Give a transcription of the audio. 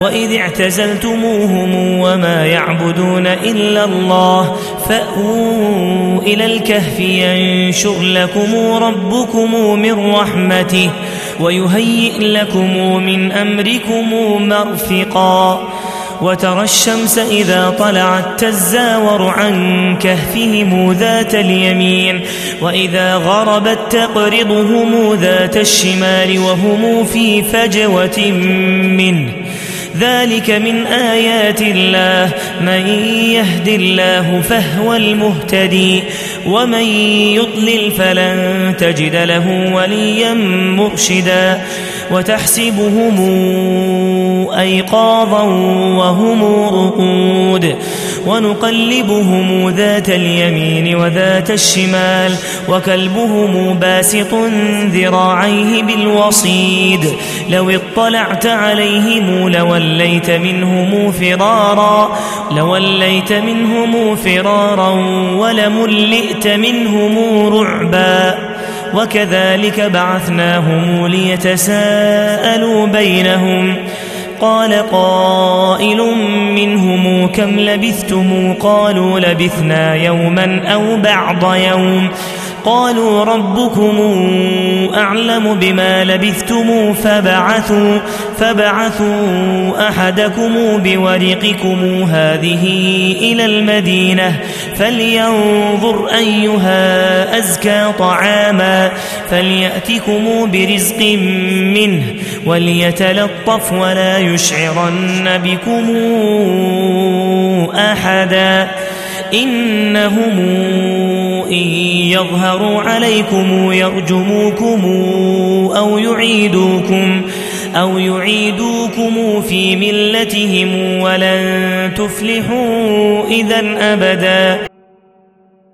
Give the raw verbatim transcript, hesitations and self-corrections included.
وإذ اعتزلتموهم وما يعبدون إلا الله فأووا إلى الكهف ينشر لكم ربكم من رحمته ويهيئ لكم من أمركم مرفقا وترى الشمس إذا طلعت تزاور عن كهفهم ذات اليمين وإذا غربت تقرضهم ذات الشمال وهم في فجوة منه ذلك من آيات الله من يهد الله فهو المهتدي ومن يضلل فلن تجد له وليا مرشدا وتحسبهم أيقاظا وهم رقود ونقلبهم ذات اليمين وذات الشمال وكلبهم باسط ذراعيه بالوصيد لو اطلعت عليهم لوليت منهم فرارا لوليت منهم فرارا ولملئت منهم رعبا وكذلك بعثناهم ليتساءلوا بينهم قال قائل منهم كم لبثتم قالوا لبثنا يوما أو بعض يوم قالوا ربكم أعلم بما لبثتم فبعثوا, فبعثوا أحدكم بورقكم هذه إلى المدينة فلينظر أيها أزكى طعاما فليأتكم برزق منه وليتلطف ولا يشعرن بكم أحدا إنهم إن يظهروا عليكم يرجموكم أو يعيدوكم أو يعيدوكم في ملتهم ولن تفلحوا إذا أبدا.